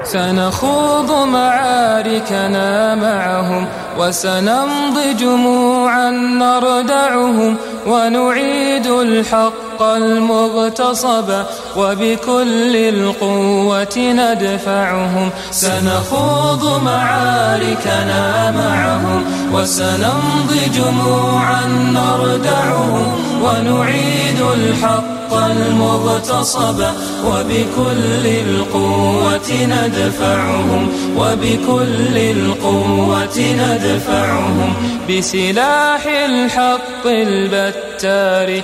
سنخوض معاركنا معهم وسنمضي جموعا نردعهم ونعيد الحق المغتصب وبكل القوة ندفعهم. سنخوض معاركنا معهم وسنمضي جموعا نردعهم ونعيد الحق المغتصب وبكل القوة ندفعهم وبكل القوة ندفعهم. بسلاح الحق البتار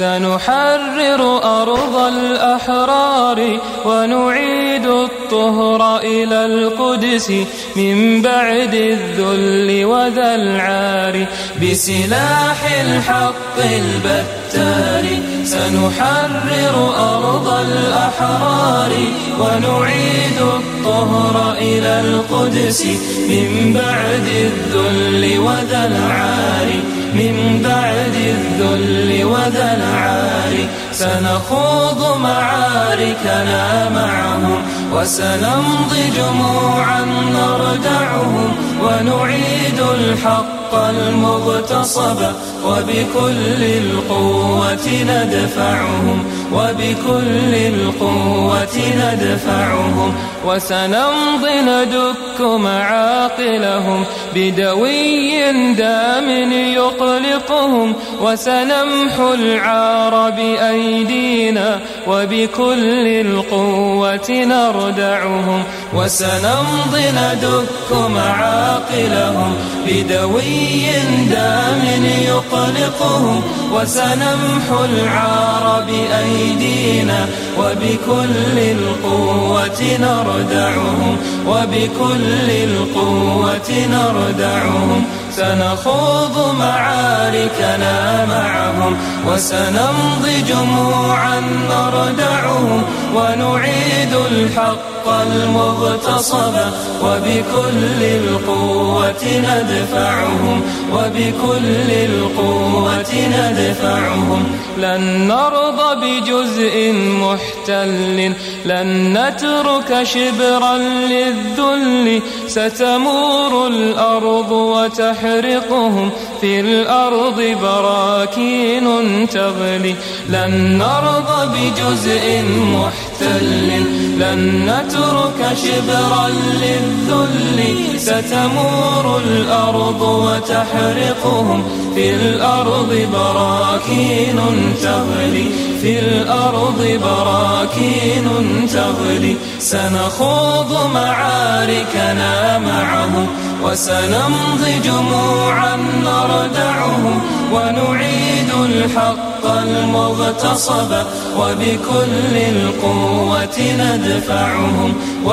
سنحرر أرض الأحرار ونعيد الطهر إلى القدس من بعد الذل وذا العار. بسلاح الحق البتار سنحرر أرض الأحرار ونعيد الطهر إلى القدس من بعد الذل وذا العار. من بعد الذل وذا العار سنخوض معاركنا معهم وسنمضي جموعا نردعهم ونعيد الحق المغتصب وبكل القوة ندفعهم وبكل القوة ندفعهم. وسنمضي ندك معاقلهم بدوي دام يقلقهم وسنمحو العار بأيدينا وبكل القوة نردعهم. وسنمضي ندك معاقلهم بدوي دام يقلقهم وسنمحو العار بأيدينا وبكل القوة نردعهم وبكل القوة نردعهم. سنخوض معاركنا معهم وسنمضي جموعا نردعهم ونعيد الحق المغتصب وبكل القوة ندفعهم وبكل القوة ندفعهم. لن نرضى بجزء محتل لن نترك شبرا للذل ستمور الأرض وتحرقهم في الأرض براكين تغلي. لن نرضى بجزء محتل لن نترك شبرا للذل ستمور الأرض وتحرقهم في الأرض براكين تغلي. في الأرض براكين تغلي. سنخوض معاركنا معهم وسنمضي جموعا نردعهم ونعيد الحق المغتصب وبكل القوة ندفعهم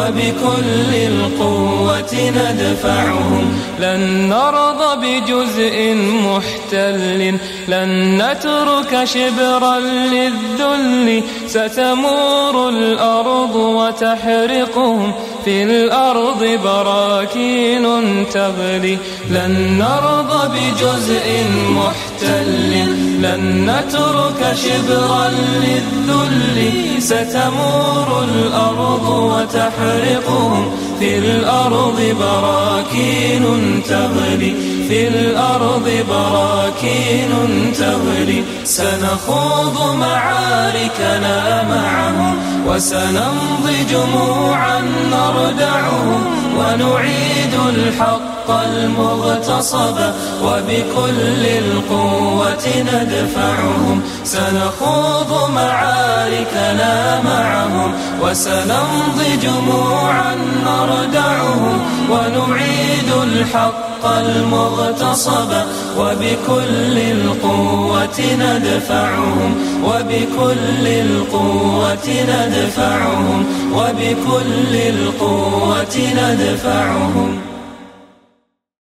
وبكل القوة ندفعهم. لن نرضى بجزء محتل لن نترك شبرا للذل ستمور الأرض وتحرقهم في الأرض براكين تغلي. لن نرضى بجزء محتل لن نترك شبرا للذل ستمور الأرض وتحرقهم في الأرض براكين تغلي. في الأرض براكين تغلي. سنخوض معاركنا معهم وسنمضي جموعا نردعهم ونعيد الحق المغتصب وبكل القوة ندفعهم. سنخوض معاركنا معهم وسنمضي جموعا نردعهم ونعيد الحق المغتصب وبكل القوة ندفعهم وبكل القوة ندفعهم وبكل القوة ندفعهم.